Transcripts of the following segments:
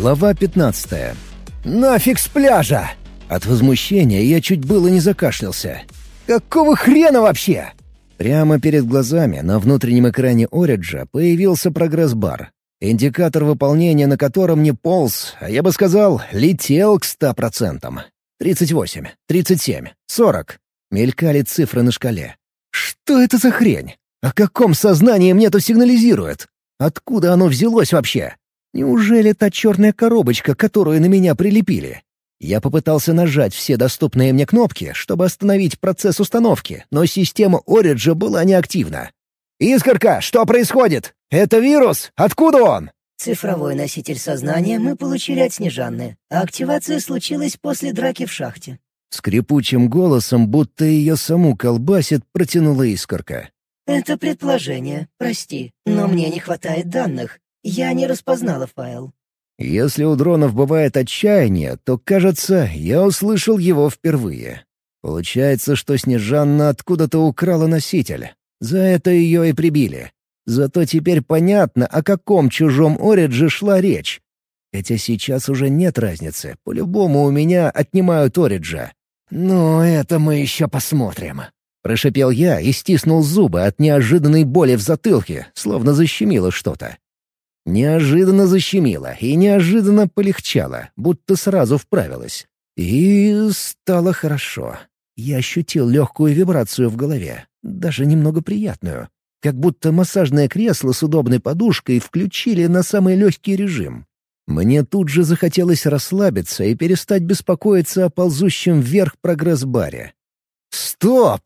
Глава 15. «Нафиг с пляжа!» От возмущения я чуть было не закашлялся. «Какого хрена вообще?» Прямо перед глазами на внутреннем экране Ориджа появился прогресс-бар. Индикатор выполнения на котором не полз, а я бы сказал, летел к 100%. 38, 37, 40. Мелькали цифры на шкале. Что это за хрень? О каком сознании мне тут сигнализирует? Откуда оно взялось вообще? Неужели та черная коробочка, которую на меня прилепили? Я попытался нажать все доступные мне кнопки, чтобы остановить процесс установки, но система Ориджа была неактивна. «Искорка, что происходит? Это вирус? Откуда он?» Цифровой носитель сознания мы получили от Снежанны, а активация случилась после драки в шахте. Скрипучим голосом, будто ее саму колбасит, протянула Искорка. Это предположение, прости, но мне не хватает данных. Я не распознала файл. Если у дронов бывает отчаяние, то, кажется, я услышал его впервые. Получается, что Снежанна откуда-то украла носитель. За это ее и прибили. Зато теперь понятно, о каком чужом Оридже шла речь. Хотя сейчас уже нет разницы. По-любому у меня отнимают Ориджа. «Ну, это мы еще посмотрим», — прошипел я и стиснул зубы от неожиданной боли в затылке, словно защемило что-то. Неожиданно защемило и неожиданно полегчало, будто сразу вправилось. И стало хорошо. Я ощутил легкую вибрацию в голове, даже немного приятную. Как будто массажное кресло с удобной подушкой включили на самый легкий режим. Мне тут же захотелось расслабиться и перестать беспокоиться о ползущем вверх прогресс-баре. «Стоп!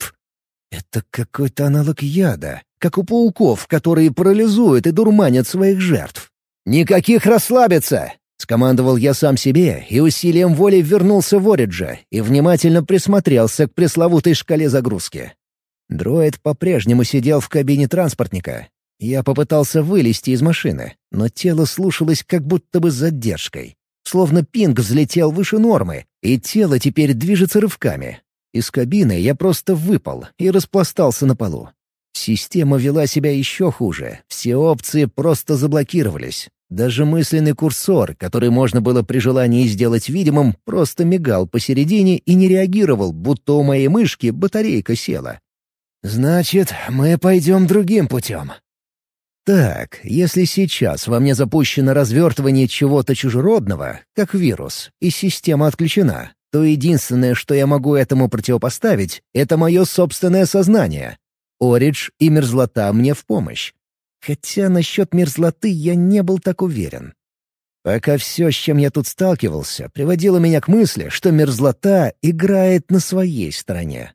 Это какой-то аналог яда, как у пауков, которые парализуют и дурманят своих жертв. «Никаких расслабиться!» — скомандовал я сам себе и усилием воли вернулся в Ориджа и внимательно присмотрелся к пресловутой шкале загрузки. Дроид по-прежнему сидел в кабине транспортника. Я попытался вылезти из машины, но тело слушалось как будто бы с задержкой. Словно пинг взлетел выше нормы, и тело теперь движется рывками. Из кабины я просто выпал и распластался на полу. Система вела себя еще хуже, все опции просто заблокировались. Даже мысленный курсор, который можно было при желании сделать видимым, просто мигал посередине и не реагировал, будто у моей мышки батарейка села. «Значит, мы пойдем другим путем». Так, если сейчас во мне запущено развертывание чего-то чужеродного, как вирус, и система отключена, то единственное, что я могу этому противопоставить, это мое собственное сознание. Оридж и мерзлота мне в помощь. Хотя насчет мерзлоты я не был так уверен. Пока все, с чем я тут сталкивался, приводило меня к мысли, что мерзлота играет на своей стороне.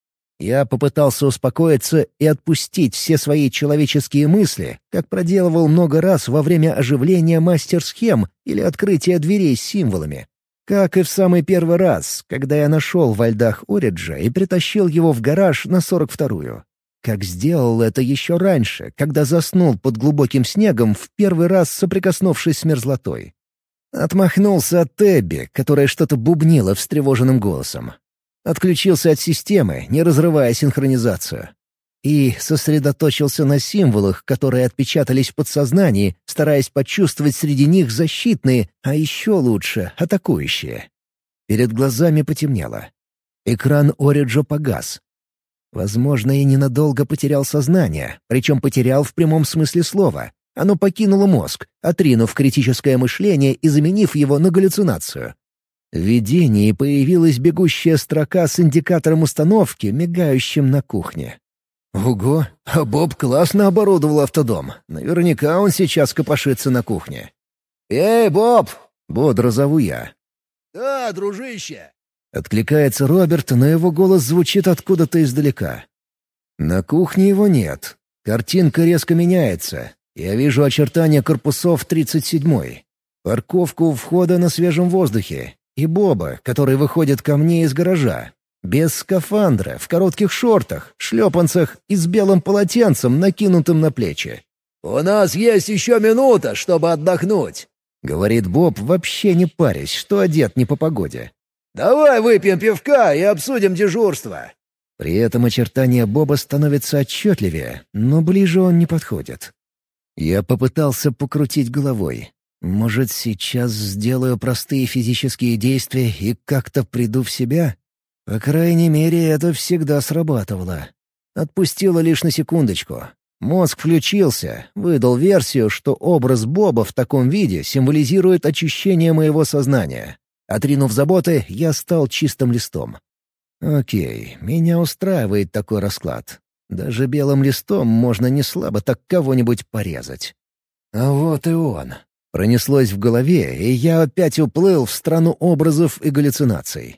Я попытался успокоиться и отпустить все свои человеческие мысли, как проделывал много раз во время оживления мастер-схем или открытия дверей с символами. Как и в самый первый раз, когда я нашел во льдах Ориджа и притащил его в гараж на 42-ю. Как сделал это еще раньше, когда заснул под глубоким снегом, в первый раз соприкоснувшись с мерзлотой. Отмахнулся от Эбби, которая что-то бубнила встревоженным голосом. Отключился от системы, не разрывая синхронизацию. И сосредоточился на символах, которые отпечатались в подсознании, стараясь почувствовать среди них защитные, а еще лучше — атакующие. Перед глазами потемнело. Экран Ориджа погас. Возможно, я ненадолго потерял сознание, причем потерял в прямом смысле слова. Оно покинуло мозг, отринув критическое мышление и заменив его на галлюцинацию. В видении появилась бегущая строка с индикатором установки, мигающим на кухне. Ого, а Боб классно оборудовал автодом. Наверняка он сейчас копошится на кухне. «Эй, Боб!» — бодро зову я. «Да, дружище!» — откликается Роберт, но его голос звучит откуда-то издалека. На кухне его нет. Картинка резко меняется. Я вижу очертания корпусов 37-й. Парковку у входа на свежем воздухе. И Боба, который выходит ко мне из гаража. Без скафандра, в коротких шортах, шлепанцах и с белым полотенцем, накинутым на плечи. «У нас есть еще минута, чтобы отдохнуть», — говорит Боб, вообще не парясь, что одет не по погоде. «Давай выпьем пивка и обсудим дежурство». При этом очертания Боба становятся отчетливее, но ближе он не подходит. Я попытался покрутить головой. Может, сейчас сделаю простые физические действия и как-то приду в себя? По крайней мере, это всегда срабатывало. Отпустило лишь на секундочку. Мозг включился, выдал версию, что образ Боба в таком виде символизирует очищение моего сознания. Отринув заботы, я стал чистым листом. Окей, меня устраивает такой расклад. Даже белым листом можно неслабо так кого-нибудь порезать. А вот и он. Пронеслось в голове, и я опять уплыл в страну образов и галлюцинаций.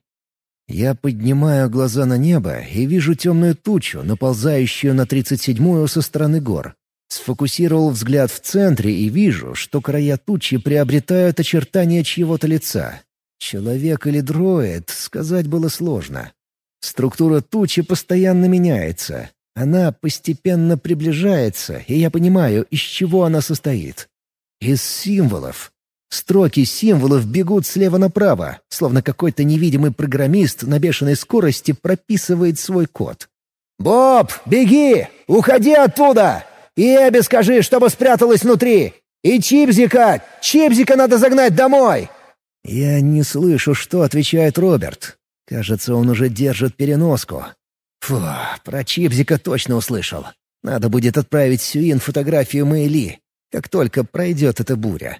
Я поднимаю глаза на небо и вижу темную тучу, наползающую на 37-ю со стороны гор. Сфокусировал взгляд в центре и вижу, что края тучи приобретают очертания чьего-то лица. Человек или дроид, сказать было сложно. Структура тучи постоянно меняется. Она постепенно приближается, и я понимаю, из чего она состоит. Из символов. Строки символов бегут слева направо, словно какой-то невидимый программист на бешеной скорости прописывает свой код. «Боб, беги! Уходи оттуда! И Эбби скажи, чтобы спряталась внутри! И Чипзика! Чипзика надо загнать домой!» Я не слышу, что отвечает Роберт. Кажется, он уже держит переноску. Фу, про Чипзика точно услышал. Надо будет отправить Сюин фотографию Мэйли, как только пройдет эта буря.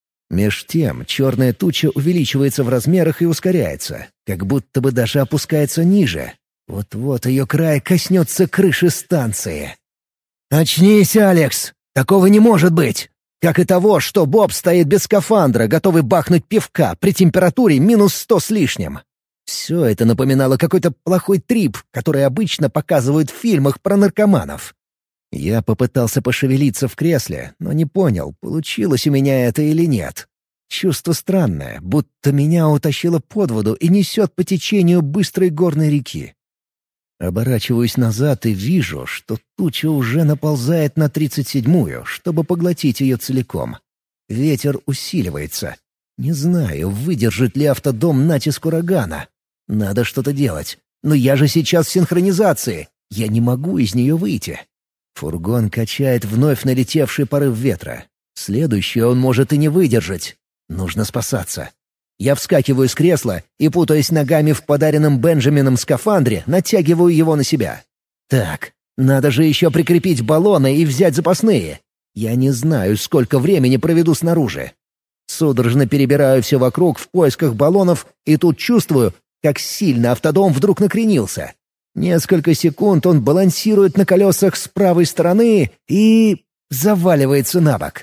Меж тем черная туча увеличивается в размерах и ускоряется, как будто бы даже опускается ниже. Вот-вот ее край коснется крыши станции. «Очнись, Алекс! Такого не может быть! Как и того, что Боб стоит без скафандра, готовый бахнуть пивка при температуре -100 с лишним!» Все это напоминало какой-то плохой трип, который обычно показывают в фильмах про наркоманов. Я попытался пошевелиться в кресле, но не понял, получилось у меня это или нет. Чувство странное, будто меня утащило под воду и несет по течению быстрой горной реки. Оборачиваюсь назад и вижу, что туча уже наползает на 37-ю, чтобы поглотить ее целиком. Ветер усиливается. Не знаю, выдержит ли автодом натиск урагана. Надо что-то делать. Но я же сейчас в синхронизации. Я не могу из нее выйти. Фургон качает вновь налетевший порыв ветра. Следующее он может и не выдержать. Нужно спасаться. Я вскакиваю с кресла и, путаясь ногами в подаренном Бенджамином скафандре, натягиваю его на себя. Так, надо же еще прикрепить баллоны и взять запасные. Я не знаю, сколько времени проведу снаружи. Судорожно перебираю все вокруг в поисках баллонов и тут чувствую, как сильно автодом вдруг накренился. Несколько секунд он балансирует на колесах с правой стороны и заваливается на бок.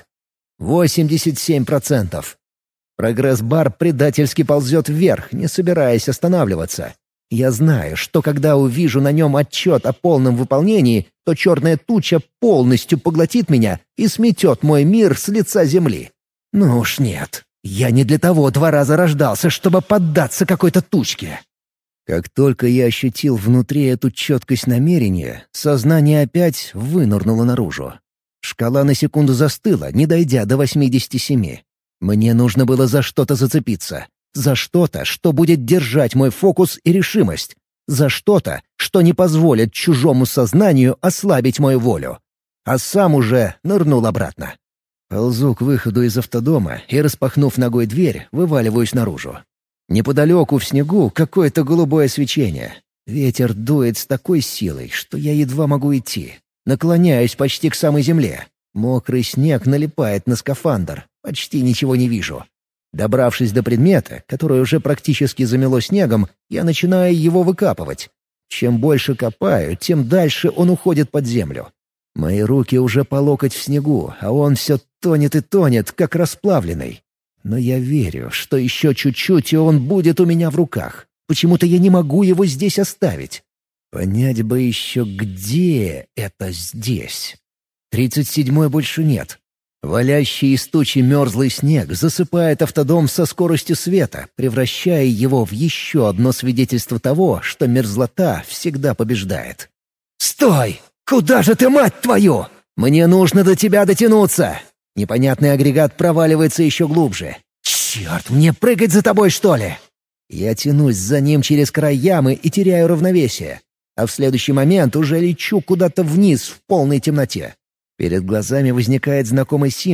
87%. Прогресс-бар предательски ползет вверх, не собираясь останавливаться. Я знаю, что когда увижу на нем отчет о полном выполнении, то черная туча полностью поглотит меня и сметет мой мир с лица земли. Ну уж нет. Я не для того 2 раза рождался, чтобы поддаться какой-то тучке. Как только я ощутил внутри эту четкость намерения, сознание опять вынырнуло наружу. Шкала на секунду застыла, не дойдя до 87. Мне нужно было за что-то зацепиться. За что-то, что будет держать мой фокус и решимость. За что-то, что не позволит чужому сознанию ослабить мою волю. А сам уже нырнул обратно. Ползу к выходу из автодома и, распахнув ногой дверь, вываливаюсь наружу. Неподалеку в снегу какое-то голубое свечение. Ветер дует с такой силой, что я едва могу идти. Наклоняюсь почти к самой земле. Мокрый снег налипает на скафандр. Почти ничего не вижу. Добравшись до предмета, который уже практически замело снегом, я начинаю его выкапывать. Чем больше копаю, тем дальше он уходит под землю. Мои руки уже по локоть в снегу, а он все тонет и тонет, как расплавленный. Но я верю, что еще чуть-чуть, и он будет у меня в руках. Почему-то я не могу его здесь оставить. Понять бы еще, где это здесь. 37-й больше нет. Валящий из тучи мерзлый снег засыпает автодом со скоростью света, превращая его в еще одно свидетельство того, что мерзлота всегда побеждает. «Стой! Куда же ты, мать твою? Мне нужно до тебя дотянуться!» Непонятный агрегат проваливается еще глубже. «Черт, мне прыгать за тобой, что ли?» Я тянусь за ним через край ямы и теряю равновесие. А в следующий момент уже лечу куда-то вниз в полной темноте. Перед глазами возникает знакомый символ.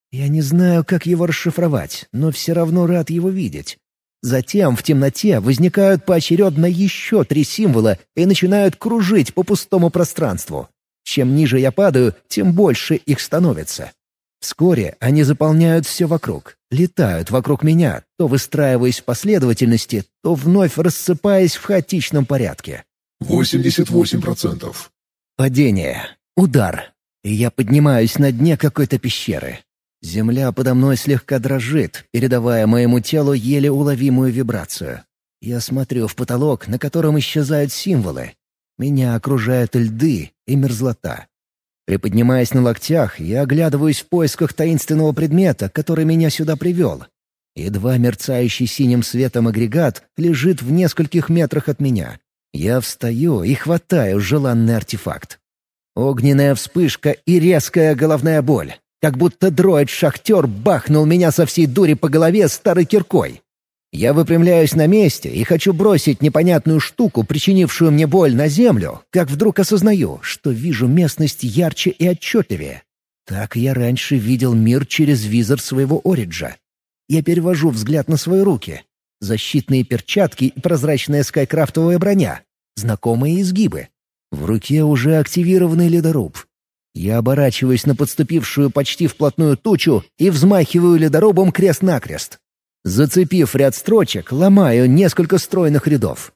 Я не знаю, как его расшифровать, но все равно рад его видеть. Затем в темноте возникают поочередно еще 3 символа и начинают кружить по пустому пространству. Чем ниже я падаю, тем больше их становится. Вскоре они заполняют все вокруг, летают вокруг меня, то выстраиваясь в последовательности, то вновь рассыпаясь в хаотичном порядке. 88%. Падение. Удар. И я поднимаюсь на дне какой-то пещеры. Земля подо мной слегка дрожит, передавая моему телу еле уловимую вибрацию. Я смотрю в потолок, на котором исчезают символы. Меня окружают льды и мерзлота. Приподнимаясь на локтях, я оглядываюсь в поисках таинственного предмета, который меня сюда привел. Едва мерцающий синим светом агрегат лежит в нескольких метрах от меня. Я встаю и хватаю желанный артефакт. Огненная вспышка и резкая головная боль. Как будто дроид-шахтер бахнул меня со всей дури по голове старой киркой. Я выпрямляюсь на месте и хочу бросить непонятную штуку, причинившую мне боль, на землю, как вдруг осознаю, что вижу местность ярче и отчетливее. Так я раньше видел мир через визор своего Ориджа. Я перевожу взгляд на свои руки. Защитные перчатки и прозрачная скайкрафтовая броня. Знакомые изгибы. В руке уже активированный ледоруб. Я оборачиваюсь на подступившую почти вплотную тучу и взмахиваю ледорубом крест-накрест. Зацепив ряд строчек, ломаю несколько стройных рядов.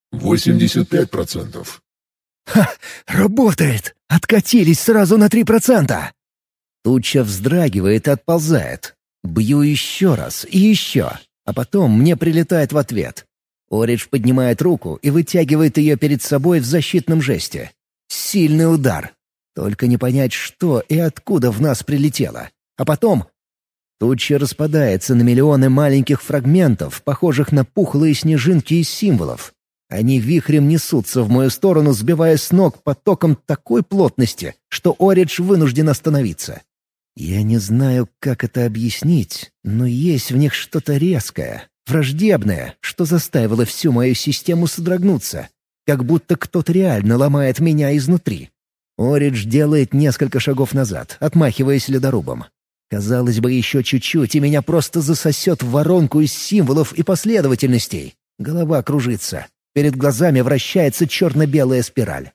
85%. Ха! Работает! Откатились сразу на 3%! Туча вздрагивает и отползает. Бью еще раз и еще, а потом мне прилетает в ответ. Оридж поднимает руку и вытягивает ее перед собой в защитном жесте. Сильный удар. Только не понять, что и откуда в нас прилетело. А потом туча распадается на миллионы маленьких фрагментов, похожих на пухлые снежинки из символов. Они вихрем несутся в мою сторону, сбивая с ног потоком такой плотности, что Оридж вынужден остановиться. Я не знаю, как это объяснить, но есть в них что-то резкое, враждебное, что заставило всю мою систему содрогнуться, как будто кто-то реально ломает меня изнутри. Оридж делает несколько шагов назад, отмахиваясь ледорубом. Казалось бы, еще чуть-чуть, и меня просто засосет в воронку из символов и последовательностей. Голова кружится. Перед глазами вращается черно-белая спираль.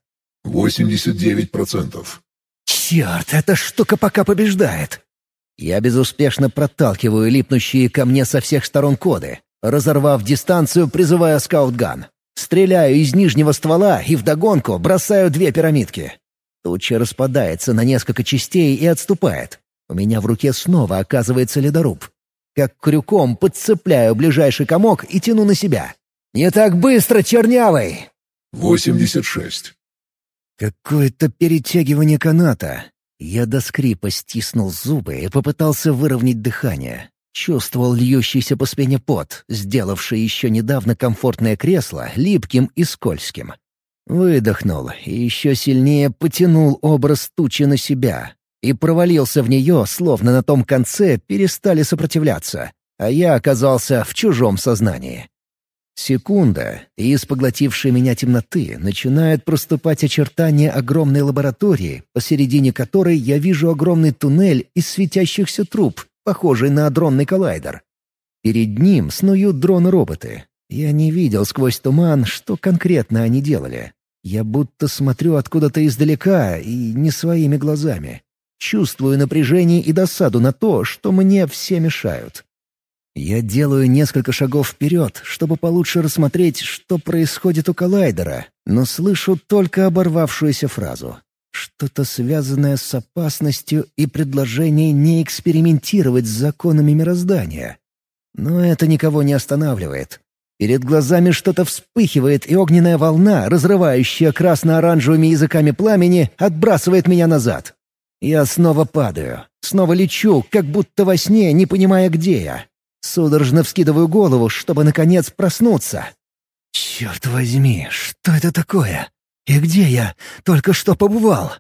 89%. Черт, эта штука пока побеждает. Я безуспешно проталкиваю липнущие ко мне со всех сторон коды. Разорвав дистанцию, призываю скаутган. Стреляю из нижнего ствола и вдогонку бросаю 2 пирамидки. Туча распадается на несколько частей и отступает. У меня в руке снова оказывается ледоруб. Как крюком подцепляю ближайший комок и тяну на себя. «Не так быстро, чернявый!» 86%. Какое-то перетягивание каната. Я до скрипа стиснул зубы и попытался выровнять дыхание. Чувствовал льющийся по спине пот, сделавший еще недавно комфортное кресло липким и скользким. Выдохнул и еще сильнее потянул образ тучи на себя. И провалился в нее, словно на том конце перестали сопротивляться, а я оказался в чужом сознании. Секунда, и из поглотившей меня темноты начинают проступать очертания огромной лаборатории, посередине которой я вижу огромный туннель из светящихся труб, похожий на адронный коллайдер. Перед ним снуют дроны-роботы. Я не видел сквозь туман, что конкретно они делали. Я будто смотрю откуда-то издалека и не своими глазами. Чувствую напряжение и досаду на то, что мне все мешают. Я делаю несколько шагов вперед, чтобы получше рассмотреть, что происходит у коллайдера, но слышу только оборвавшуюся фразу. Что-то связанное с опасностью и предложение не экспериментировать с законами мироздания. Но это никого не останавливает. Перед глазами что-то вспыхивает, и огненная волна, разрывающая красно-оранжевыми языками пламени, отбрасывает меня назад. Я снова падаю, снова лечу, как будто во сне, не понимая, где я. Судорожно вскидываю голову, чтобы, наконец, проснуться. Черт возьми, что это такое? И где я только что побывал?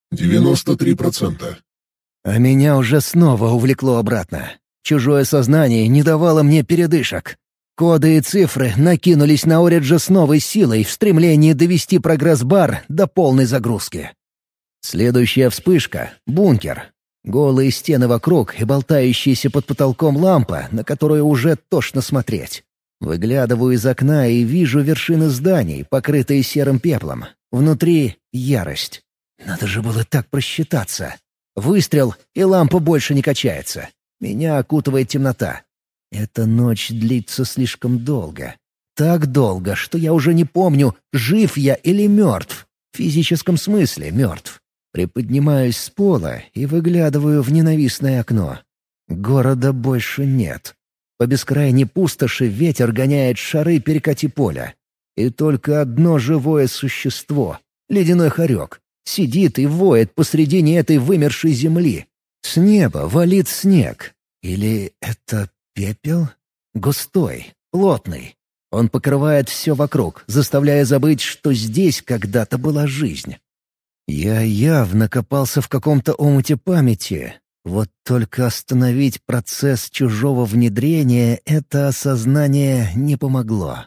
93%. А меня уже снова увлекло обратно. Чужое сознание не давало мне передышек. Коды и цифры накинулись на Ориджа с новой силой в стремлении довести прогресс-бар до полной загрузки. Следующая вспышка — бункер. Голые стены вокруг и болтающаяся под потолком лампа, на которую уже тошно смотреть. Выглядываю из окна и вижу вершины зданий, покрытые серым пеплом. Внутри — ярость. Надо же было так просчитаться. Выстрел, и лампа больше не качается. Меня окутывает темнота. Эта ночь длится слишком долго. Так долго, что я уже не помню, жив я или мертв. В физическом смысле мертв. Приподнимаюсь с пола и выглядываю в ненавистное окно. Города больше нет. По бескрайней пустоши ветер гоняет шары перекати поля. И только одно живое существо — ледяной хорек — сидит и воет посредине этой вымершей земли. С неба валит снег. Или это пепел? Густой, плотный. Он покрывает все вокруг, заставляя забыть, что здесь когда-то была жизнь. Я явно копался в каком-то омуте памяти. Вот только остановить процесс чужого внедрения это осознание не помогло.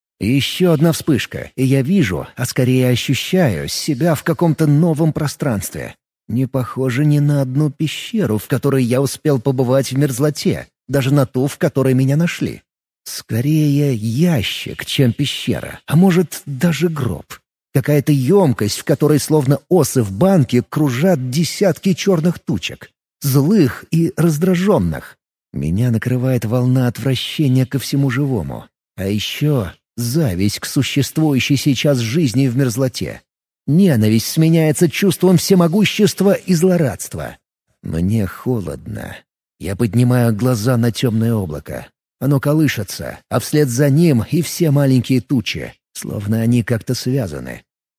Еще одна вспышка, и я вижу, а скорее ощущаю, себя в каком-то новом пространстве. Не похоже ни на одну пещеру, в которой я успел побывать в мерзлоте, даже на ту, в которой меня нашли. Скорее ящик, чем пещера, а может даже гроб. Какая-то емкость, в которой словно осы в банке кружат десятки черных тучек. Злых и раздраженных. Меня накрывает волна отвращения ко всему живому. А еще зависть к существующей сейчас жизни в мерзлоте. Ненависть сменяется чувством всемогущества и злорадства. Мне холодно. Я поднимаю глаза на темное облако. Оно колышется, а вслед за ним и все маленькие тучи, словно они как-то связаны.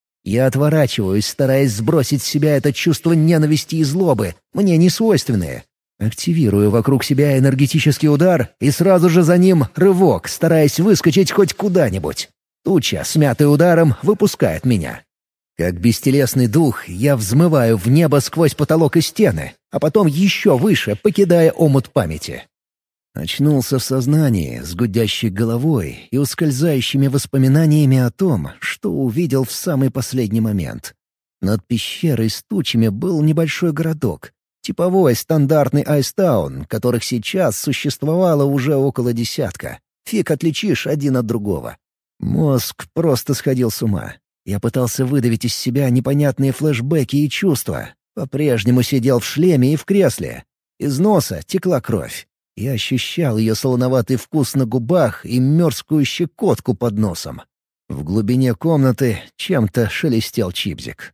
Я отворачиваюсь, стараясь сбросить с себя это чувство ненависти и злобы, мне несвойственные. Активирую вокруг себя энергетический удар и сразу же за ним рывок, стараясь выскочить хоть куда-нибудь. Туча, смятая ударом, выпускает меня. Как бестелесный дух, я взмываю в небо сквозь потолок и стены, а потом еще выше, покидая омут памяти. Очнулся в сознании, с гудящей головой и ускользающими воспоминаниями о том, что увидел в самый последний момент. Над пещерой с тучами был небольшой городок. Типовой стандартный Айстаун, которых сейчас существовало уже около десятка. Фиг отличишь один от другого. Мозг просто сходил с ума. Я пытался выдавить из себя непонятные флешбеки и чувства. По-прежнему сидел в шлеме и в кресле. Из носа текла кровь. Я ощущал ее солоноватый вкус на губах и мерзкую щекотку под носом. В глубине комнаты чем-то шелестел чипзик.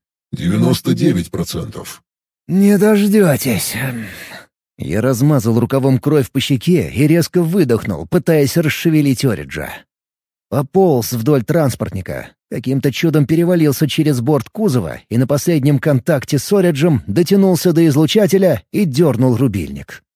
99%. «Не дождетесь». Я размазал рукавом кровь по щеке и резко выдохнул, пытаясь расшевелить Ориджа. Пополз вдоль транспортника. Каким-то чудом перевалился через борт кузова и на последнем контакте с Ориджем дотянулся до излучателя и дернул рубильник.